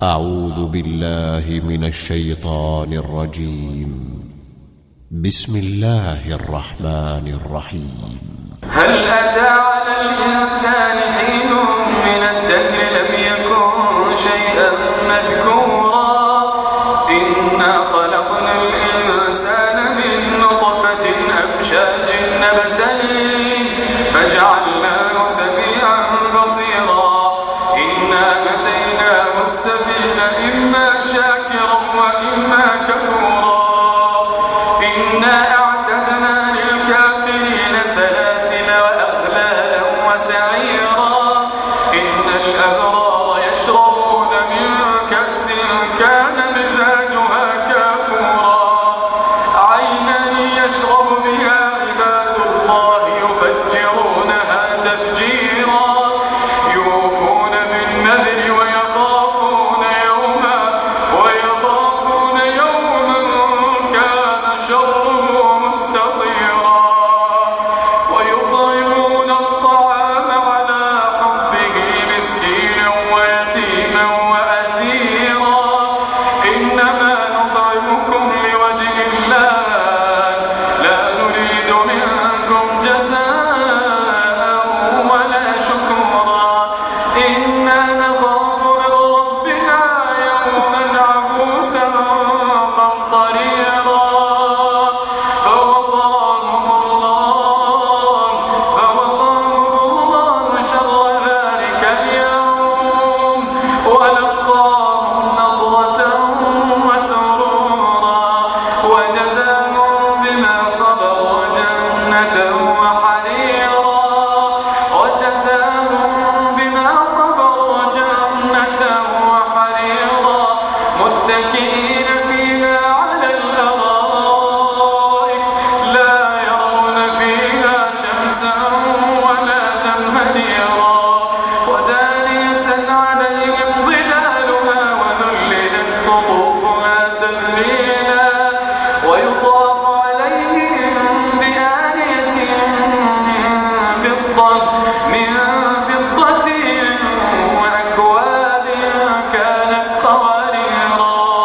أعوذ بالله من الشيطان الرجيم. بسم الله الرحمن الرحيم. هل أتى على الإنسان حين من الدهر لم يكن شيئا مذكورا إنا خلقنا الإنسان من نطفة أمشاج نبتليه فجعلناه سميعا بصيرا إنا هديناه السبيل إما شاكرا وإما كفورا إنا أعتدنا للكافرين سلاسل وأغلالا وسعيرا إن الأبرار يشربون من كأس كان مزاجها كافورا عينا يشرب بها عباد الله يفجرونها تفجيرا يوفون بالنذر ويخافون يوما كان شره مستطيرا ويطعمون الطعام على حبه مسكينا ويتيما وأسيرا إنما نطعمكم لوجه الله لا نريد منكم جزاء ولا شكورا إنا نخاف من ربنا يوما عبوسا قمطريرا فوقاهم الله شر ذلك اليوم ولقاهم نضرة وسرورا وجزاهم بما صبروا جنة وحريرا متكئين فيها على الأرائك لا يرون فيها شمسا ولا زمهريرا ودانية عليهم ظلالها وذللت قطوفها تذليلا ويطاف عليهم بآنية من فضة وأكواب كانت قوارير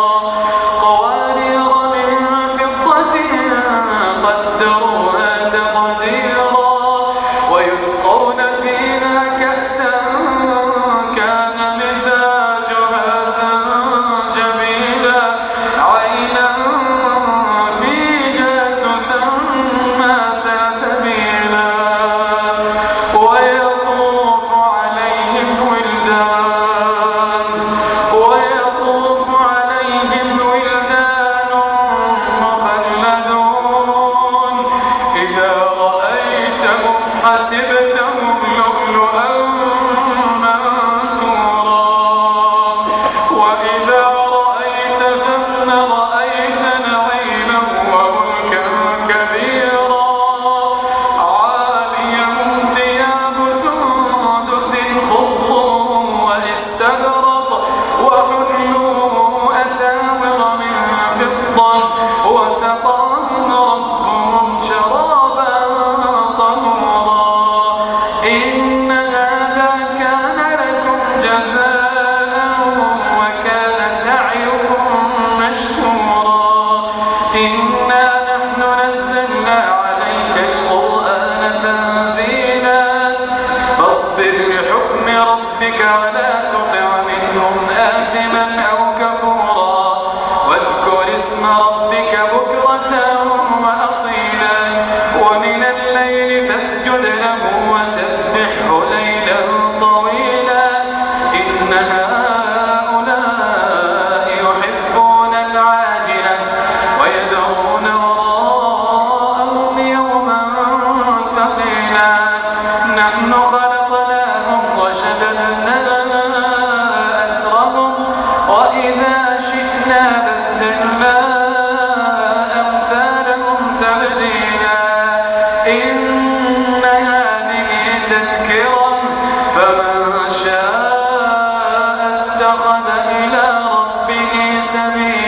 من فضة قدروها تقديرا ويسقون فيها كأسا كان مزاجها زنجبيلا عينا فيها تسمى سلسبيلا ويطوف عليهم ولدان مخلدون إذا رأيتهم حسبتهم لؤلؤا منثورا وإذا رأيت ثم رأيت نعيما وملكا كبيرا عاليهم ثياب سندس خضر واستبرق وحلوا أساور من فضة وسقاهم ربهم شرابا طهورا إن هذا كان لكم جزاء وكان سعيكم مشكورا إنا نحن نزلنا عليك القرآن تنزيلا فاصبر لحكم ربك ولا تطع منهم آثما أو كفورا واذكر اسم ربك بكرة وأصيلا ومن الليل فاسجد له وسبحه ليلا طويلا إن هؤلاء يحبون العاجلة ويذرون وراءهم يوما ثقيلا نحن خلقناهم وشددنا أسرهم وإذا شئنا بدلنا أمثالهم تبديلا إن هذه تذكرة فمن شاء اتخذ إلى ربه سبيلا